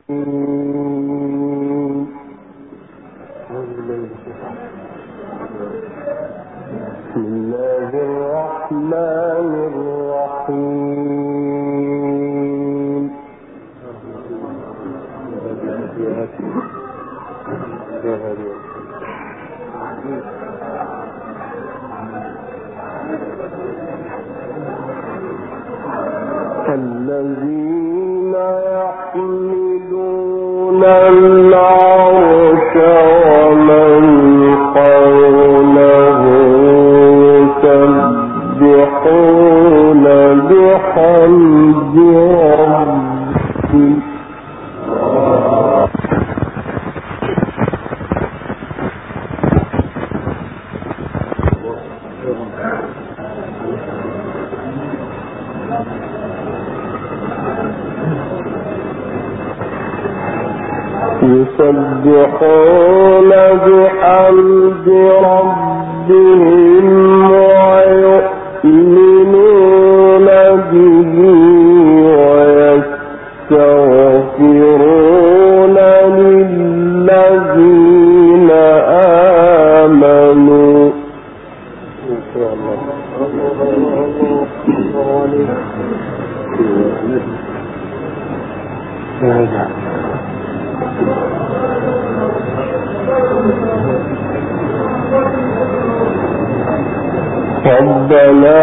الذين يحملون العرش ومن حوله يسبحون بحمد ربهم يسبحون بحمد ربهم ويؤمنون به ويستغفرون للذين آمنوا. ربنا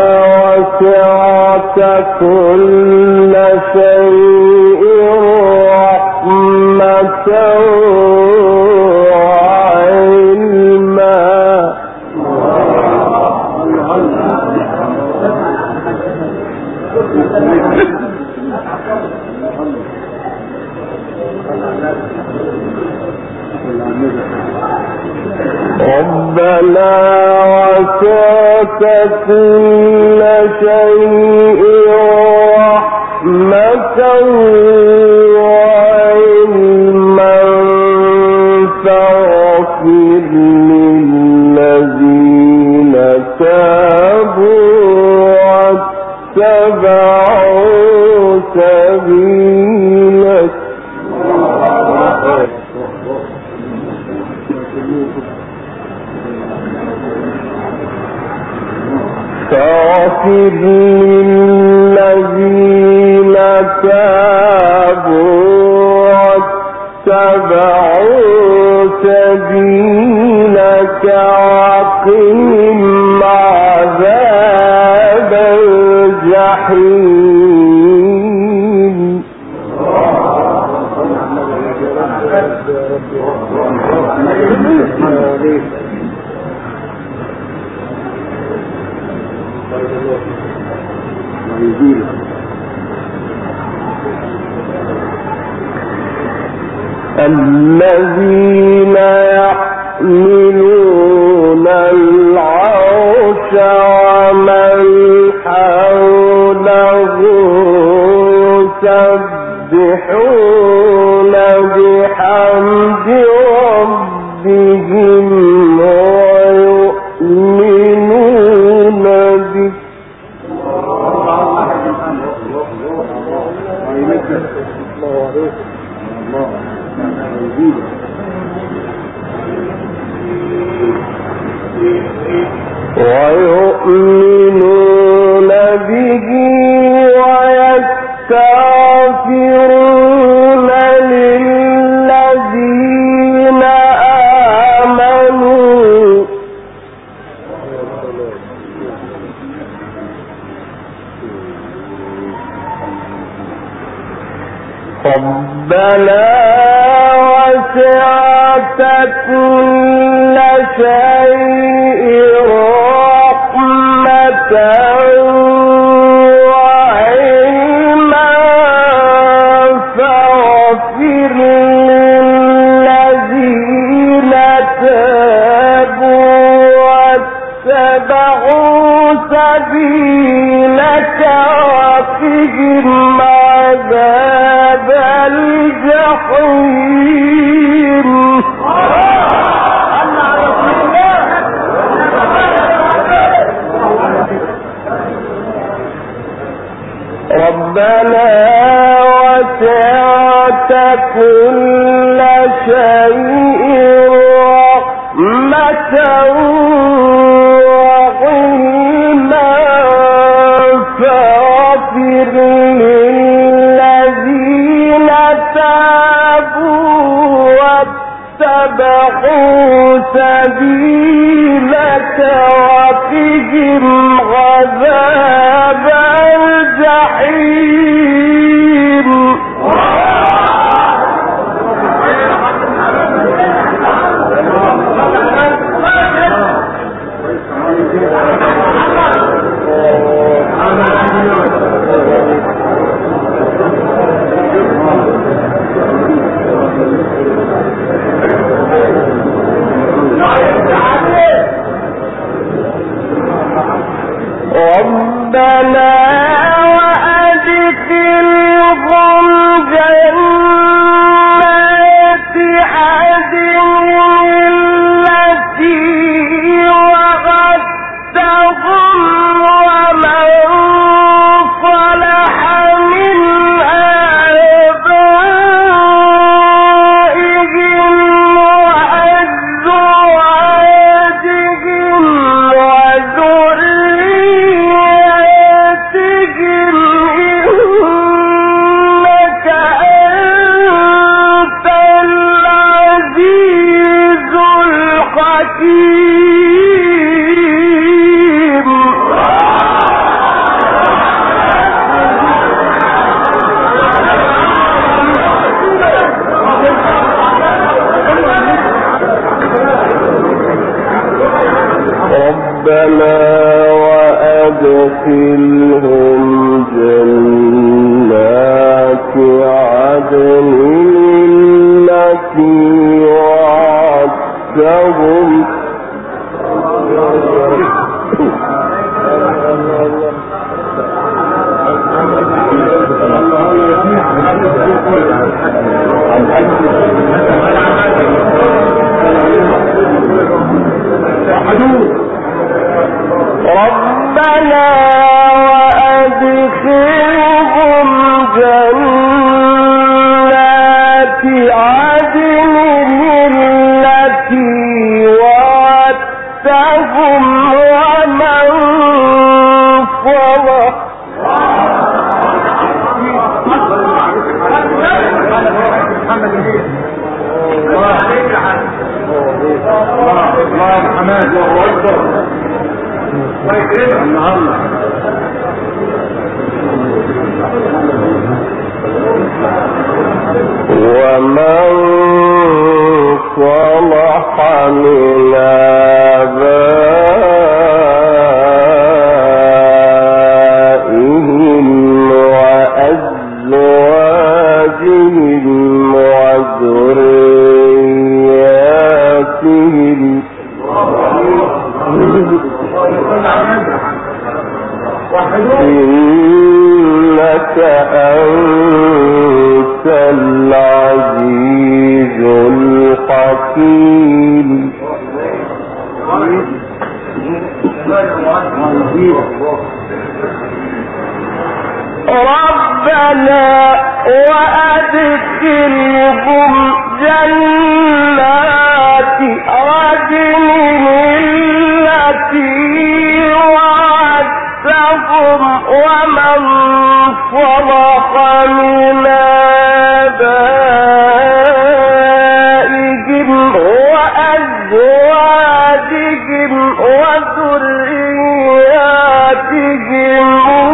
وسعت كل شيء رحمة وعلما ربنا وسعت كل شيء رحمة وعلما فاغفر للذين تابوا واتبعوا سبيلك. فاغفر للذين تابوا واتبعوا سبيلك وقهم عذاب الجحيم. الذين يحملون العرش ومن حوله يسبحون بحمد ربهم ويؤمنون به ويستغفرون للذين آمنوا. ربنا وسعت كل شيء رحمة وعلما فاغفر للذين تابوا واتبعوا سبيلك وقهم عذاب الجحيم. ربنا وسعت كل شيء رحمة وعلما فاغفر للذين تابوا واتبعوا سبيلك وقهم عذاب الجحيم. ربنا وأدخلهم جنات عدن التي وعدتهم ومن صلح من آبائهم وأزواجهم وذرياتهم إنك أنت العزيز الحكيم. ربنا وأدخلهم جنات عدن التي وعدتهم ربنا وأدخلهم جنات عدن التي وعدتهم ومن صلح ومن صلح من آبائهم وأزواجهم وذرياتهم إنك أنت العزيز الحكيم. ربنا وأدخلهم جنات عدن التي وعدتهم ومن صلح من آبائهم وأزواجهم وذرياتهم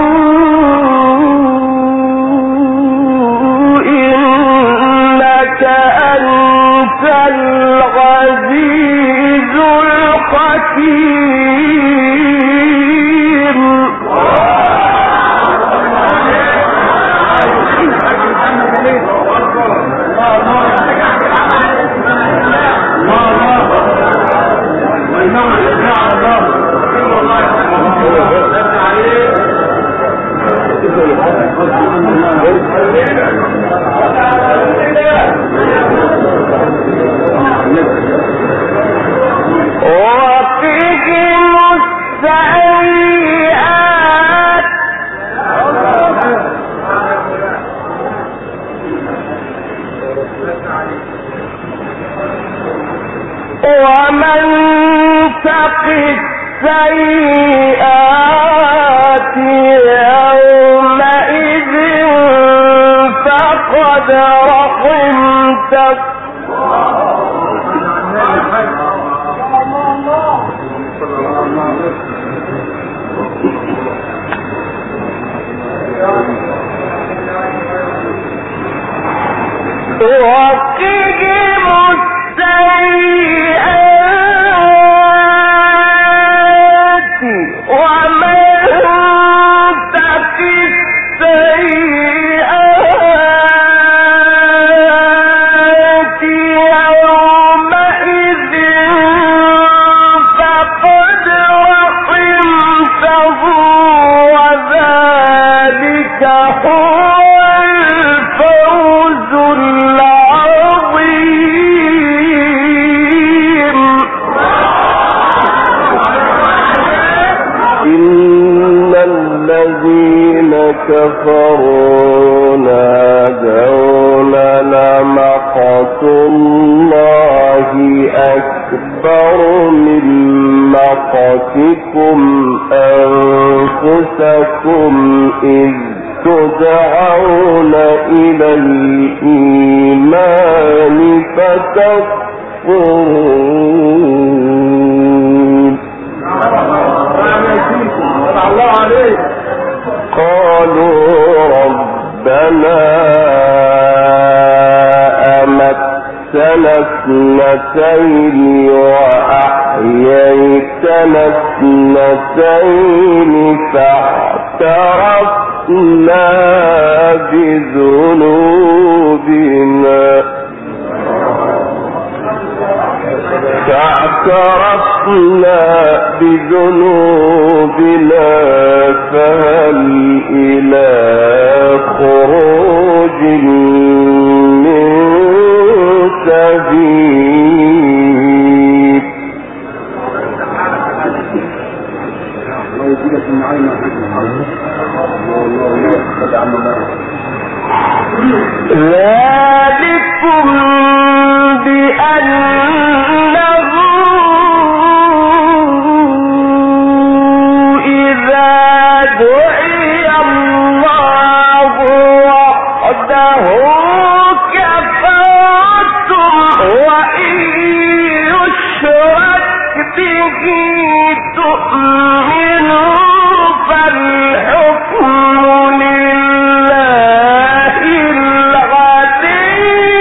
إنك أنت العزيز الحكيم. وقهم السيئات يومئذ فقد رحمته وقهم السيئات ومن تق السيئات يومئذ فقد رحمته وذلك هو الفوز العظيم. إن الذين كفروا ينادون لمقت الله أكبر من مقتكم أنفسكم إذ تدعون إلى الإيمان فتكفرون. قالوا ربنا أمتنا اثنتين وأحييتنا اثنتين فاعترفنا بذنوبنا فهل إلى خروج من سبيل. ذلكم بأنه إذا دعي الله وحده كفرتم وإن يشرك به تؤمنوا فالحكم لله العلي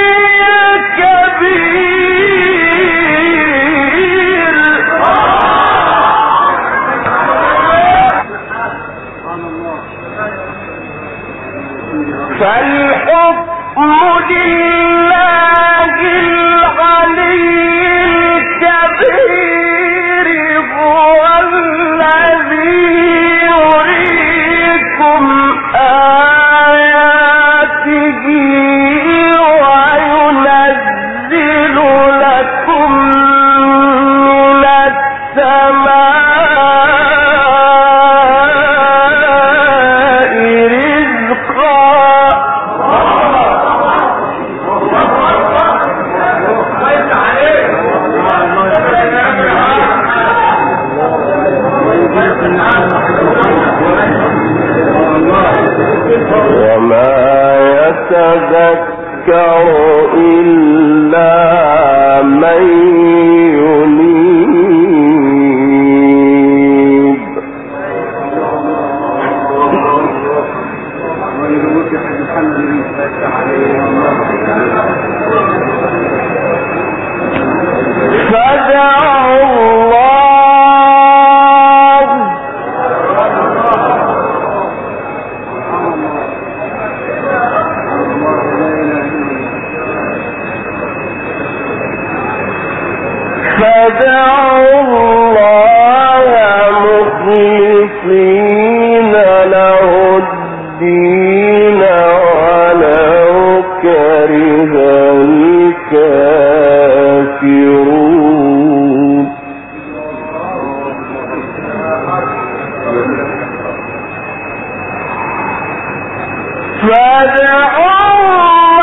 الكبير. فالحكم لله العلي الكبير هو الذي يريكم آياته وينزل لكم من السماء رزقا. وما يتذكر إلا من ينيب. فدعوا الله مخلصين له الدين ولو كره الكافرون. فادعوا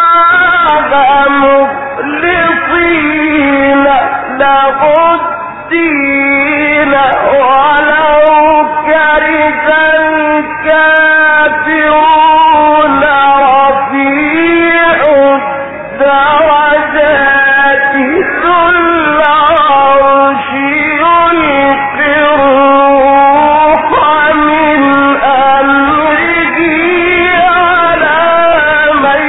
الله مخلصين له الدين الدين ولو كره الكافرون رفيع الدرجات ذو العرش يلقي الروح من أمره على من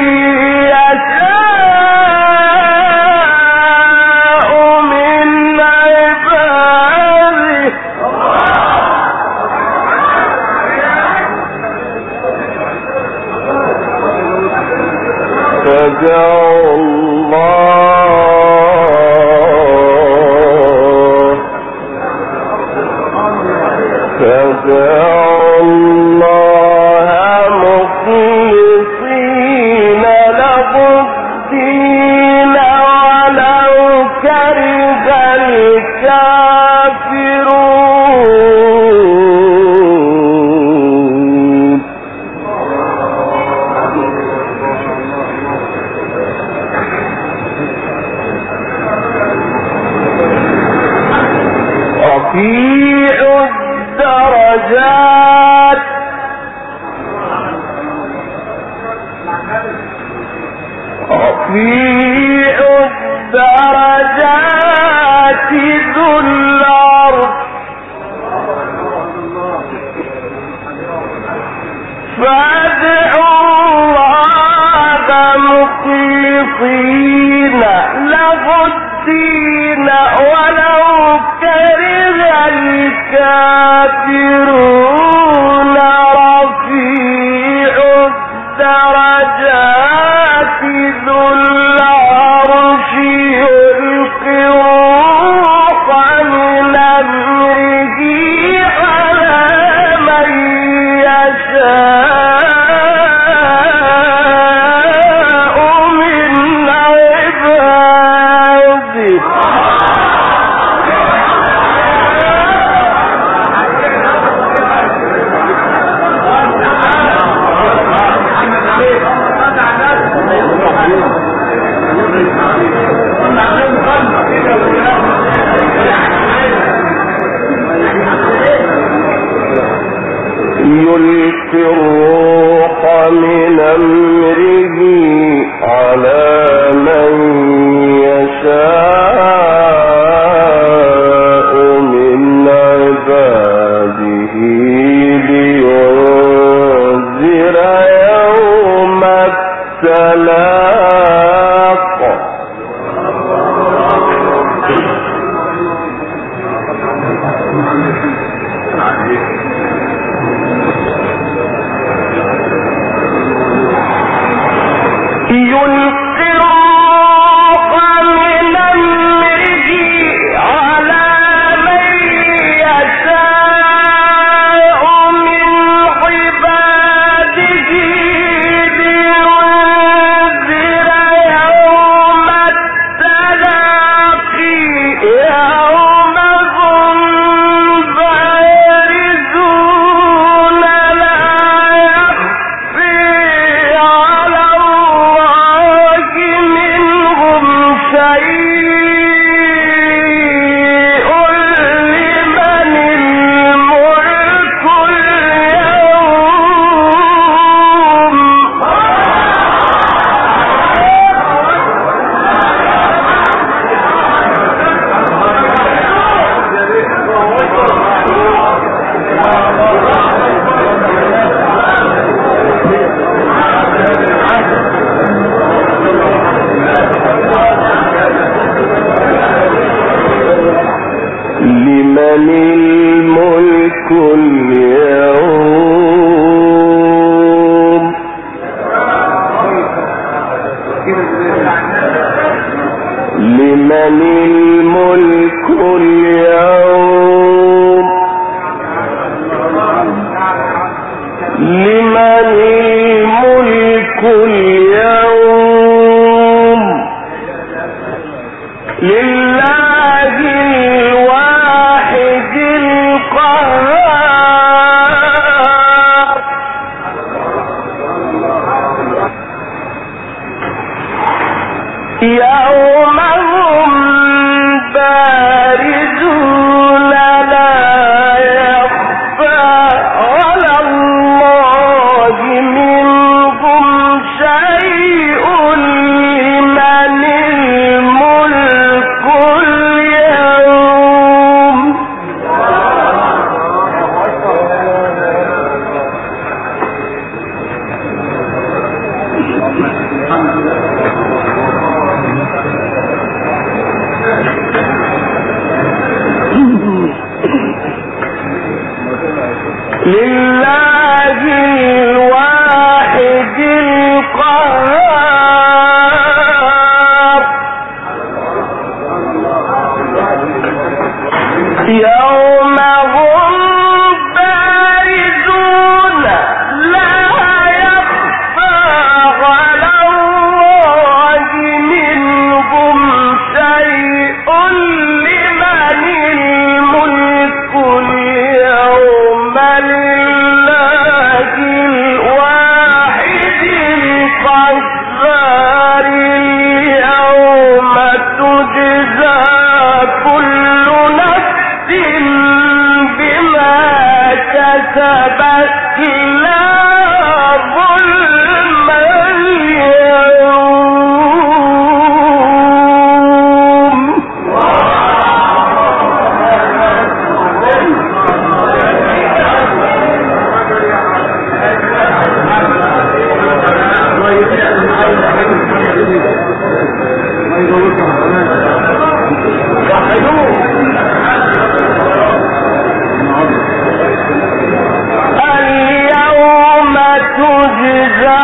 يشاء من عباده فدعوا الله مخلصين له الدين ولو كره الكافرون رفيع الدرجات ذو العرش فادعوا الله مخلصين له الدين ولو كره الكافرون رفيع الدرجات ذو العرش يلقي الروح من أمره على من يشاء من عباده يلقي الروح من أمره على من يشاء من عباده لينذر يوم التلاق يلقي الروح من أمره على من يشاء من عباده لينذر يوم التلاقي يوم هم بارزون لا يخفي على الله منهم شيء لمن الملك اليوم لمن الملك اليوم لمن الملك اليوم لمن الملك اليوم لله الواحد القهار يوم هم بارزون لله الواحد القهار يوم هم بارزون لا يخفى على الله منهم شيء لمن الملك اليوم لله الواحد القهار اليوم تجزى كل نفس بما كسبت لا ظلم اليوم اليوم تجزى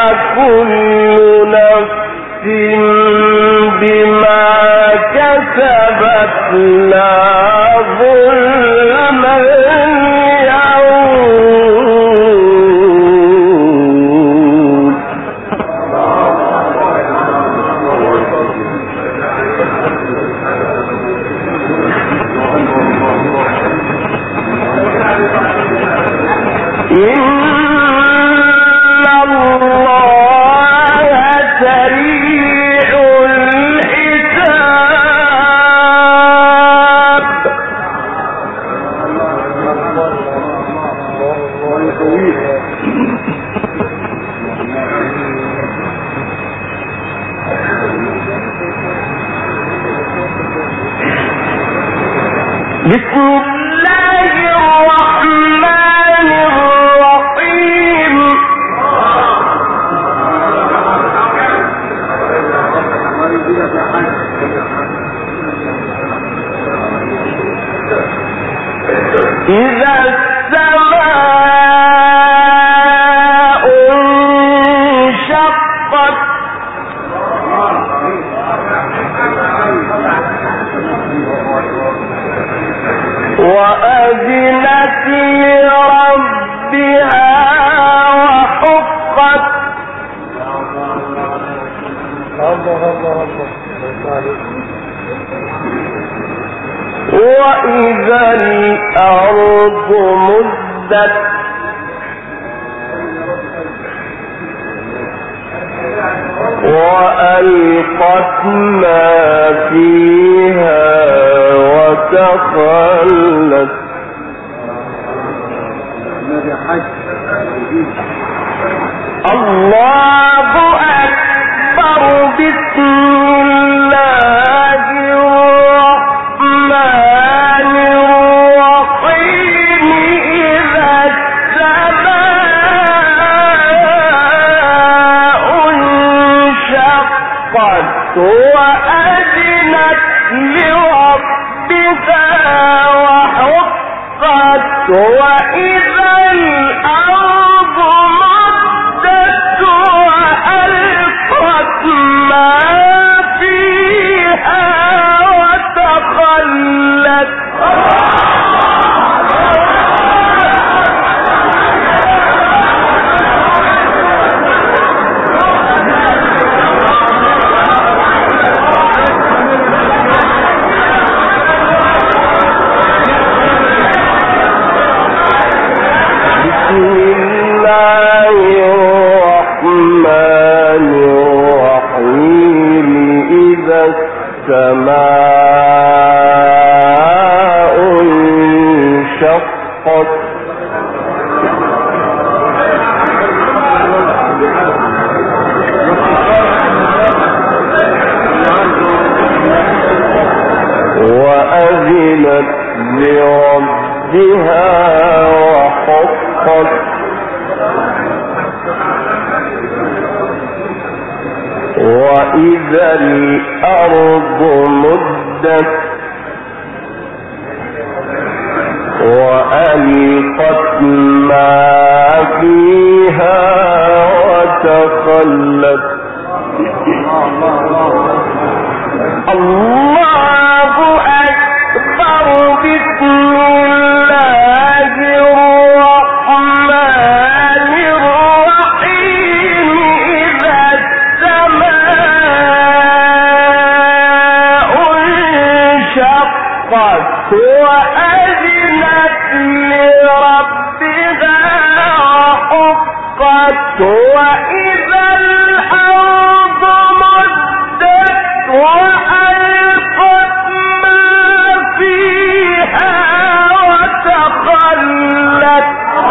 كل نفس بما كسبت لا ظلم اليوم إن الله سريع الحساب بسم الله الرحمن الرحيم إذا السماء انشقت وأذنت لربها وحقت وإذا الأرض مدت وألقت ما فيها وتخلت الله أكبر بسم الله الرحمن الرحيم إذا السماء انشقت وأذنت لربها وحقت وإذا الأرض مدت وألقت ما فيها وتخلت السماء انشقت وأذنت لربها وحقت وإذا الأرض مدت وألقت ما فيها وتخلت الله أكبر بسم الله الرحمن الرحيم إذا السماء انشقت وأذنت لربها وحقت وإذا الأرض مدت وألقت ما فيها وتخلت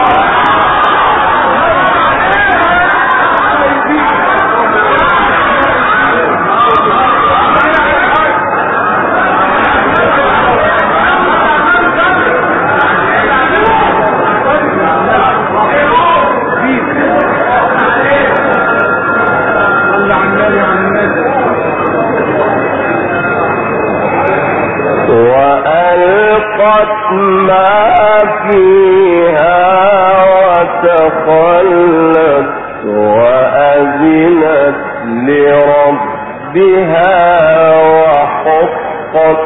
وألقت ما فيها وتخلت وأذنت لربها وحقت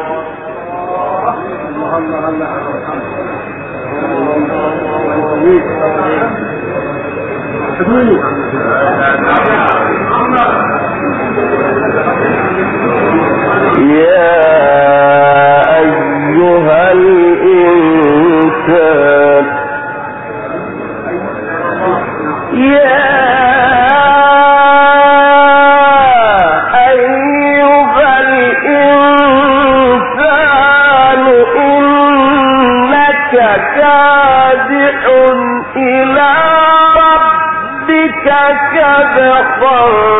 يا أيها الإنسان يا أيها الإنسان إنك كادح إلى ربك كدحا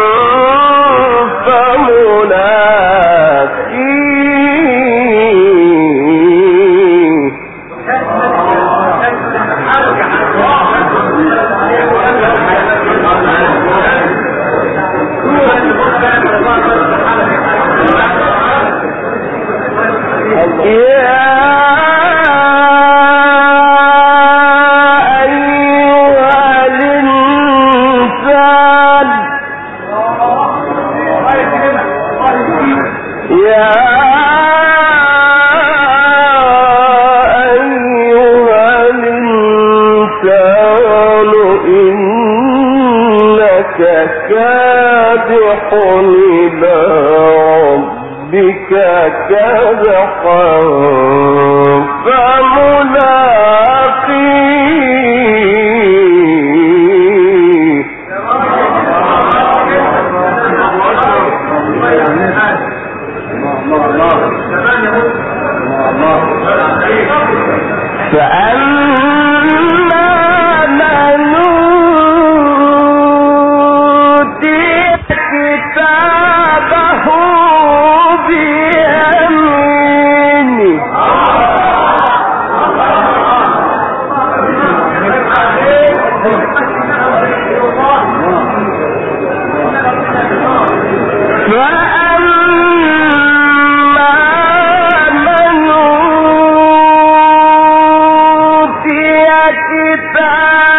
كادح إلى ربك كدحا فملاقيه فأما من كتابه بيمينه فأما من أوتي كتابه